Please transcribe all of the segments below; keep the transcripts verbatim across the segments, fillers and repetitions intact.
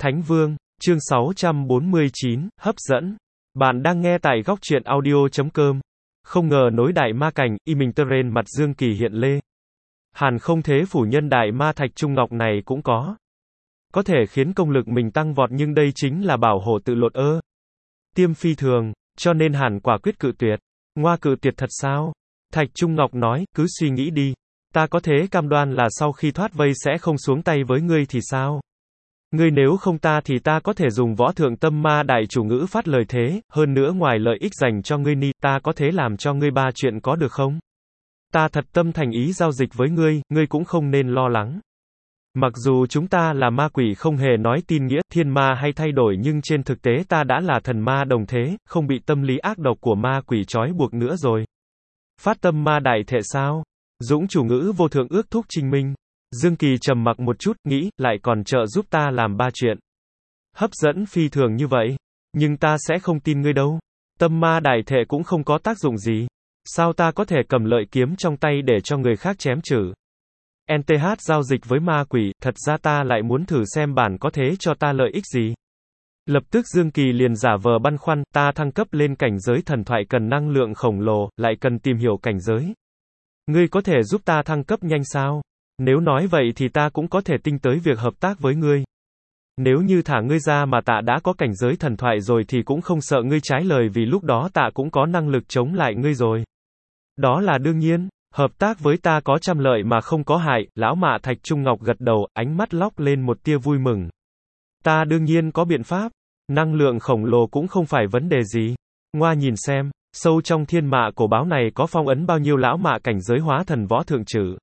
Thánh Vương, chương sáu trăm bốn mươi chín, hấp dẫn. Bạn đang nghe tại góc truyện audio chấm com. Không ngờ nối đại ma cảnh, y mình tơ rên mặt Dương Kỳ hiện lê. Hàn không thế phủ nhân đại ma thạch trung ngọc này cũng có. Có thể khiến công lực mình tăng vọt nhưng đây chính là bảo hộ tự lột ơ. Tiêm phi thường, cho nên Hàn quả quyết cự tuyệt. Ngoa cự tuyệt thật sao? Thạch Trung Ngọc nói, cứ suy nghĩ đi. Ta có thế cam đoan là sau khi thoát vây sẽ không xuống tay với ngươi thì sao? Ngươi nếu không ta thì ta có thể dùng võ thượng tâm ma đại chủ ngữ phát lời thế, hơn nữa ngoài lợi ích dành cho ngươi ni, ta có thể làm cho ngươi ba chuyện có được không? Ta thật tâm thành ý giao dịch với ngươi, ngươi cũng không nên lo lắng. Mặc dù chúng ta là ma quỷ không hề nói tin nghĩa, thiên ma hay thay đổi nhưng trên thực tế ta đã là thần ma đồng thế, không bị tâm lý ác độc của ma quỷ trói buộc nữa rồi. Phát tâm ma đại thệ sao? Dũng chủ ngữ vô thượng ước thúc Trinh Minh. Dương Kỳ trầm mặc một chút, nghĩ, lại còn trợ giúp ta làm ba chuyện. Hấp dẫn phi thường như vậy. Nhưng ta sẽ không tin ngươi đâu. Tâm ma đại thệ cũng không có tác dụng gì. Sao ta có thể cầm lợi kiếm trong tay để cho người khác chém chử? en tê hát giao dịch với ma quỷ, thật ra ta lại muốn thử xem bản có thế cho ta lợi ích gì. Lập tức Dương Kỳ liền giả vờ băn khoăn, ta thăng cấp lên cảnh giới thần thoại cần năng lượng khổng lồ, lại cần tìm hiểu cảnh giới. Ngươi có thể giúp ta thăng cấp nhanh sao? Nếu nói vậy thì ta cũng có thể tinh tới việc hợp tác với ngươi. Nếu như thả ngươi ra mà tạ đã có cảnh giới thần thoại rồi thì cũng không sợ ngươi trái lời vì lúc đó tạ cũng có năng lực chống lại ngươi rồi. Đó là đương nhiên, hợp tác với ta có trăm lợi mà không có hại, lão mạ Thạch Trung Ngọc gật đầu, ánh mắt lóc lên một tia vui mừng. Ta đương nhiên có biện pháp, năng lượng khổng lồ cũng không phải vấn đề gì. Ngoa nhìn xem, sâu trong thiên mạ cổ báo này có phong ấn bao nhiêu lão mạ cảnh giới hóa thần võ thượng chử.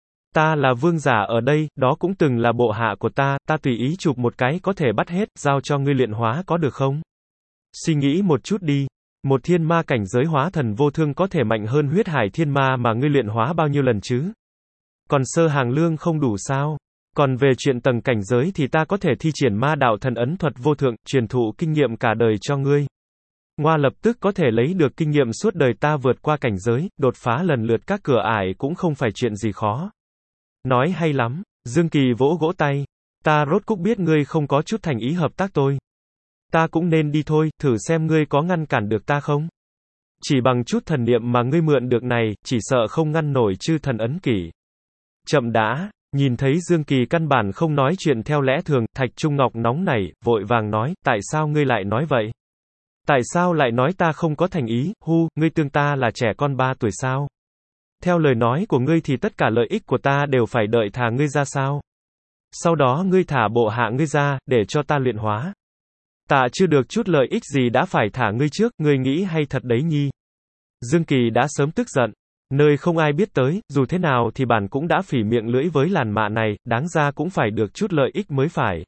Ta là vương giả ở đây, đó cũng từng là bộ hạ của ta, ta tùy ý chụp một cái có thể bắt hết, giao cho ngươi luyện hóa có được không? Suy nghĩ một chút đi, một thiên ma cảnh giới hóa thần vô thương có thể mạnh hơn huyết hải thiên ma mà ngươi luyện hóa bao nhiêu lần chứ? Còn sơ hàng lương không đủ sao? Còn về chuyện tầng cảnh giới thì ta có thể thi triển ma đạo thần ấn thuật vô thượng, truyền thụ kinh nghiệm cả đời cho ngươi. Ngoa lập tức có thể lấy được kinh nghiệm suốt đời ta vượt qua cảnh giới, đột phá lần lượt các cửa ải cũng không phải chuyện gì khó. Nói hay lắm, Dương Kỳ vỗ gỗ tay. Ta rốt cúc biết ngươi không có chút thành ý hợp tác tôi. Ta cũng nên đi thôi, thử xem ngươi có ngăn cản được ta không? Chỉ bằng chút thần niệm mà ngươi mượn được này, chỉ sợ không ngăn nổi chư thần ấn kỷ. Chậm đã, nhìn thấy Dương Kỳ căn bản không nói chuyện theo lẽ thường, Thạch Trung Ngọc nóng nảy, vội vàng nói, tại sao ngươi lại nói vậy? Tại sao lại nói ta không có thành ý, hu, ngươi tương ta là trẻ con ba tuổi sao? Theo lời nói của ngươi thì tất cả lợi ích của ta đều phải đợi thả ngươi ra sao? Sau đó ngươi thả bộ hạ ngươi ra, để cho ta luyện hóa. Ta chưa được chút lợi ích gì đã phải thả ngươi trước, ngươi nghĩ hay thật đấy nhi. Dương Kỳ đã sớm tức giận. Nơi không ai biết tới, dù thế nào thì bản cũng đã phỉ miệng lưỡi với làn mạ này, đáng ra cũng phải được chút lợi ích mới phải.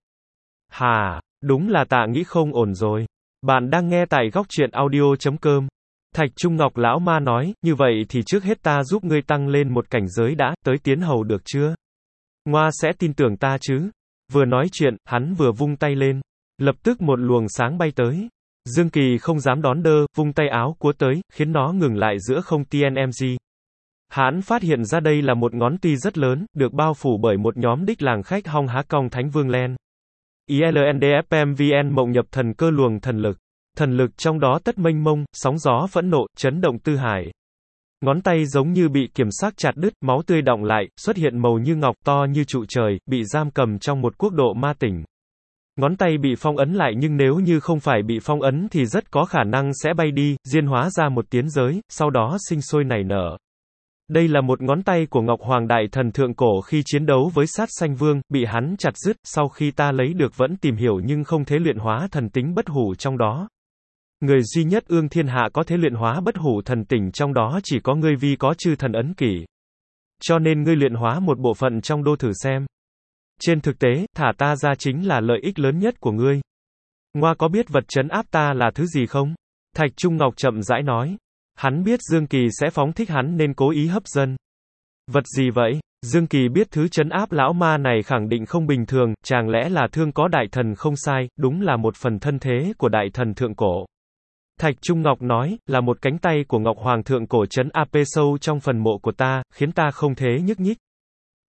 Hà, đúng là tạ nghĩ không ổn rồi. Bạn đang nghe tại góc truyện audio chấm com. Thạch Trung Ngọc lão ma nói, như vậy thì trước hết ta giúp ngươi tăng lên một cảnh giới đã, tới tiến hầu được chưa? Ngoa sẽ tin tưởng ta chứ? Vừa nói chuyện, hắn vừa vung tay lên. Lập tức một luồng sáng bay tới. Dương Kỳ không dám đón đơ, vung tay áo cúa tới, khiến nó ngừng lại giữa không tê en em giê. Hắn phát hiện ra đây là một ngón tuy rất lớn, được bao phủ bởi một nhóm đích làng khách hong há cong Thánh Vương Len. i lờ en đê ép em vê en mộng nhập thần cơ luồng thần lực. Thần lực trong đó tất mênh mông, sóng gió phẫn nộ, chấn động tư hải. Ngón tay giống như bị kiểm soát chặt đứt, máu tươi đọng lại, xuất hiện màu như ngọc to như trụ trời, bị giam cầm trong một quốc độ ma tỉnh. Ngón tay bị phong ấn lại nhưng nếu như không phải bị phong ấn thì rất có khả năng sẽ bay đi, diên hóa ra một tiến giới, sau đó sinh sôi nảy nở. Đây là một ngón tay của Ngọc Hoàng Đại Thần thượng cổ khi chiến đấu với Sát Sanh Vương, bị hắn chặt dứt, sau khi ta lấy được vẫn tìm hiểu nhưng không thể luyện hóa thần tính bất hủ trong đó. Người duy nhất ương thiên hạ có thể luyện hóa bất hủ thần tỉnh trong đó chỉ có ngươi vì có chư thần ấn kỷ. Cho nên ngươi luyện hóa một bộ phận trong đô thử xem. Trên thực tế, thả ta ra chính là lợi ích lớn nhất của ngươi. Ngoa có biết vật trấn áp ta là thứ gì không? Thạch Trung Ngọc chậm rãi nói. Hắn biết Dương Kỳ sẽ phóng thích hắn nên cố ý hấp dẫn. Vật gì vậy? Dương Kỳ biết thứ trấn áp lão ma này khẳng định không bình thường, chẳng lẽ là thương có đại thần không sai, đúng là một phần thân thế của đại thần thượng cổ. Thạch Trung Ngọc nói, là một cánh tay của Ngọc Hoàng thượng cổ trấn áp sâu trong phần mộ của ta, khiến ta không thể nhúc nhích.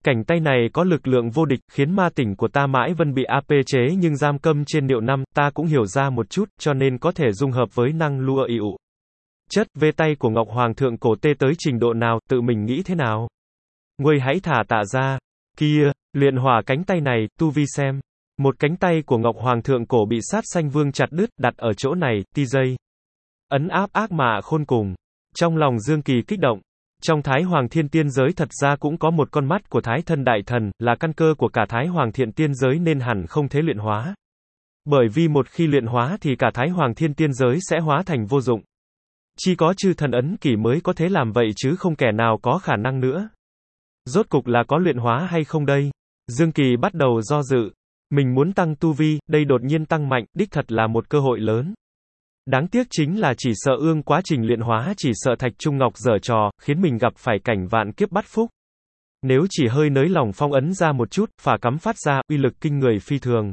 Cảnh tay này có lực lượng vô địch, khiến ma tỉnh của ta mãi vẫn bị áp chế nhưng giam câm trên niệu năm, ta cũng hiểu ra một chút, cho nên có thể dung hợp với năng lua ỉu. Chất, về tay của Ngọc Hoàng thượng cổ tê tới trình độ nào, tự mình nghĩ thế nào? Nguôi hãy thả tạ ra. Kia, luyện hỏa cánh tay này, tu vi xem. Một cánh tay của Ngọc Hoàng thượng cổ bị sát sanh vương chặt đứt, đặt ở chỗ này, ti dây. Ấn áp ác mạ khôn cùng. Trong lòng Dương Kỳ kích động. Trong Thái Hoàng Thiên Tiên Giới thật ra cũng có một con mắt của Thái Thân Đại Thần, là căn cơ của cả Thái Hoàng Thiện Tiên Giới nên hẳn không thể luyện hóa. Bởi vì một khi luyện hóa thì cả Thái Hoàng Thiên Tiên Giới sẽ hóa thành vô dụng. Chỉ có chư thần ấn kỷ mới có thể làm vậy chứ không kẻ nào có khả năng nữa. Rốt cục là có luyện hóa hay không đây? Dương Kỳ bắt đầu do dự. Mình muốn tăng tu vi, đây đột nhiên tăng mạnh, đích thật là một cơ hội lớn. Đáng tiếc chính là chỉ sợ ương quá trình luyện hóa chỉ sợ Thạch Trung Ngọc giở trò, khiến mình gặp phải cảnh vạn kiếp bắt phúc. Nếu chỉ hơi nới lỏng phong ấn ra một chút, phả cắm phát ra, uy lực kinh người phi thường.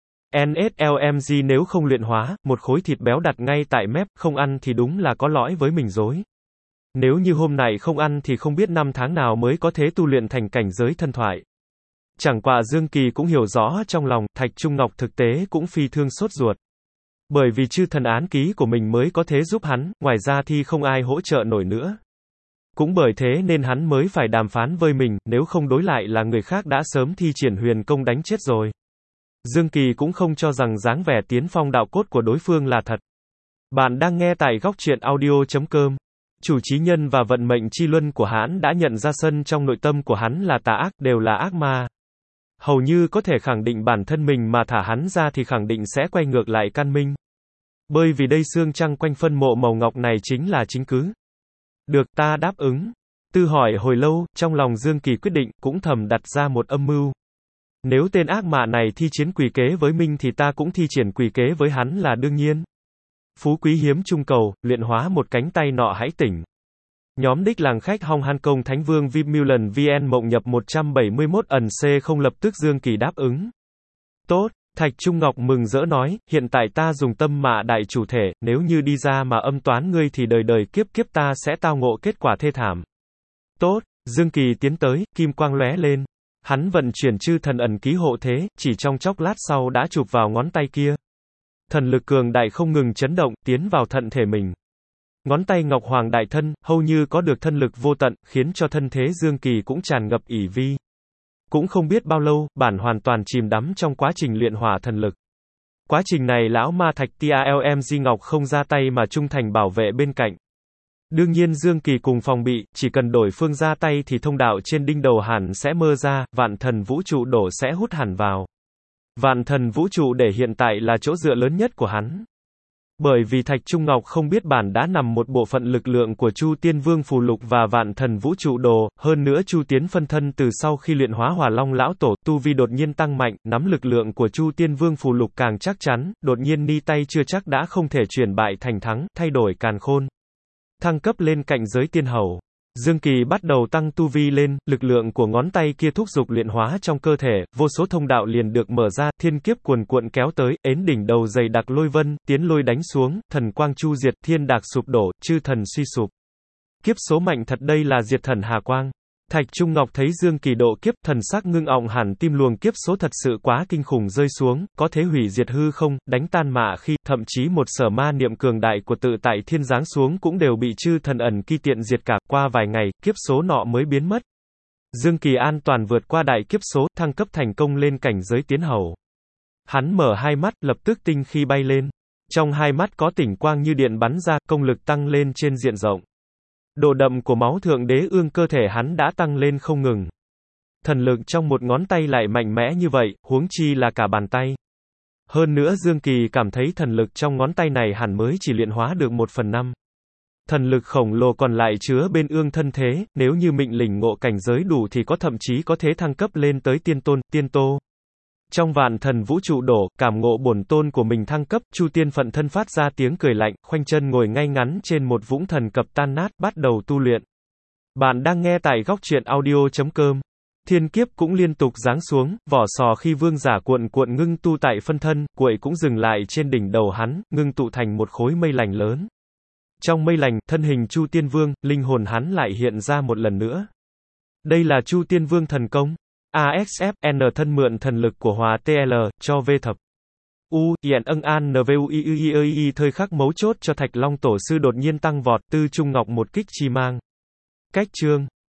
en ét lờ em giê nếu không luyện hóa, một khối thịt béo đặt ngay tại mép, không ăn thì đúng là có lỗi với mình rồi. Nếu như hôm nay không ăn thì không biết năm tháng nào mới có thể tu luyện thành cảnh giới thân thoại. Chẳng qua Dương Kỳ cũng hiểu rõ trong lòng, Thạch Trung Ngọc thực tế cũng phi thương sốt ruột. Bởi vì chư thần án ký của mình mới có thể giúp hắn, ngoài ra thì không ai hỗ trợ nổi nữa. Cũng bởi thế nên hắn mới phải đàm phán với mình, nếu không đối lại là người khác đã sớm thi triển huyền công đánh chết rồi. Dương Kỳ cũng không cho rằng dáng vẻ tiến phong đạo cốt của đối phương là thật. Bạn đang nghe tại góc truyện audio chấm com. Chủ chí nhân và vận mệnh chi luân của hắn đã nhận ra sân trong nội tâm của hắn là tà ác, đều là ác ma. Hầu như có thể khẳng định bản thân mình mà thả hắn ra thì khẳng định sẽ quay ngược lại can minh. Bởi vì đây xương trăng quanh phân mộ màu ngọc này chính là chứng cứ. Được, ta đáp ứng. Tư hỏi hồi lâu, trong lòng Dương Kỳ quyết định, cũng thầm đặt ra một âm mưu. Nếu tên ác mạ này thi chiến quỷ kế với mình thì ta cũng thi triển quỷ kế với hắn là đương nhiên. Phú quý hiếm trung cầu, luyện hóa một cánh tay nọ hãy tỉnh. Nhóm đích làng khách Hong Han Công Thánh Vương Vimmulan vê en mộng nhập một trăm bảy mươi mốt ẩn C không lập tức Dương Kỳ đáp ứng. Tốt, Thạch Trung Ngọc mừng rỡ nói, hiện tại ta dùng tâm mạ đại chủ thể, nếu như đi ra mà âm toán ngươi thì đời đời kiếp kiếp ta sẽ tao ngộ kết quả thê thảm. Tốt, Dương Kỳ tiến tới, kim quang lóe lên. Hắn vận chuyển chư thần ẩn ký hộ thế, chỉ trong chốc lát sau đã chụp vào ngón tay kia. Thần lực cường đại không ngừng chấn động, tiến vào thận thể mình. Ngón tay Ngọc Hoàng đại thân, hầu như có được thân lực vô tận, khiến cho thân thế Dương Kỳ cũng tràn ngập ỷ vi. Cũng không biết bao lâu, bản hoàn toàn chìm đắm trong quá trình luyện hỏa thần lực. Quá trình này lão ma Thạch Talmg Ngọc không ra tay mà trung thành bảo vệ bên cạnh. Đương nhiên Dương Kỳ cùng phòng bị, chỉ cần đổi phương ra tay thì thông đạo trên đinh đầu hẳn sẽ mơ ra, vạn thần vũ trụ đổ sẽ hút hẳn vào. Vạn thần vũ trụ để hiện tại là chỗ dựa lớn nhất của hắn. Bởi vì Thạch Trung Ngọc không biết bản đã nằm một bộ phận lực lượng của Chu Tiên Vương phù lục và vạn thần vũ trụ đồ, hơn nữa Chu Tiến phân thân từ sau khi luyện hóa Hỏa Long lão tổ, tu vi đột nhiên tăng mạnh, nắm lực lượng của Chu Tiên Vương phù lục càng chắc chắn, đột nhiên ni tay chưa chắc đã không thể chuyển bại thành thắng, thay đổi càn khôn. Thăng cấp lên cạnh giới tiên hầu. Dương Kỳ bắt đầu tăng tu vi lên, lực lượng của ngón tay kia thúc giục luyện hóa trong cơ thể, vô số thông đạo liền được mở ra, thiên kiếp cuồn cuộn kéo tới, ến đỉnh đầu dày đặc lôi vân, tiến lôi đánh xuống, thần quang chu diệt, thiên đạc sụp đổ, chư thần suy sụp. Kiếp số mạnh thật đây là diệt thần hà quang. Thạch Trung Ngọc thấy Dương Kỳ độ kiếp, thần sắc ngưng ọng hẳn tim luồng kiếp số thật sự quá kinh khủng rơi xuống, có thể hủy diệt hư không, đánh tan mạ khi, thậm chí một sở ma niệm cường đại của tự tại thiên giáng xuống cũng đều bị chư thần ẩn ki tiện diệt cả, qua vài ngày, kiếp số nọ mới biến mất. Dương Kỳ an toàn vượt qua đại kiếp số, thăng cấp thành công lên cảnh giới tiến hầu. Hắn mở hai mắt, lập tức tinh khi bay lên. Trong hai mắt có tỉnh quang như điện bắn ra, công lực tăng lên trên diện rộng. Độ đậm của máu thượng đế ương cơ thể hắn đã tăng lên không ngừng. Thần lực trong một ngón tay lại mạnh mẽ như vậy, huống chi là cả bàn tay. Hơn nữa Dương Kỳ cảm thấy thần lực trong ngón tay này hẳn mới chỉ luyện hóa được một phần năm. Thần lực khổng lồ còn lại chứa bên ương thân thế, nếu như mệnh lĩnh ngộ cảnh giới đủ thì có thậm chí có thể thăng cấp lên tới tiên tôn, tiên tô. Trong vạn thần vũ trụ đổ, cảm ngộ bổn tôn của mình thăng cấp, Chu Tiên phận thân phát ra tiếng cười lạnh, khoanh chân ngồi ngay ngắn trên một vũng thần cập tan nát, bắt đầu tu luyện. Bạn đang nghe tại góc truyện audio chấm com. Thiên kiếp cũng liên tục giáng xuống, vỏ sò khi vương giả cuộn cuộn ngưng tu tại phân thân, cuội cũng dừng lại trên đỉnh đầu hắn, ngưng tụ thành một khối mây lành lớn. Trong mây lành, thân hình Chu Tiên Vương, linh hồn hắn lại hiện ra một lần nữa. Đây là Chu Tiên Vương thần công. a ích ép, N thân mượn thần lực của Hòa tê lờ, cho V thập. U, hiện âng an nvuiuiui thời khắc mấu chốt cho Thạch Long Tổ sư đột nhiên tăng vọt, Tư Trung Ngọc một kích chi mang. Cách chương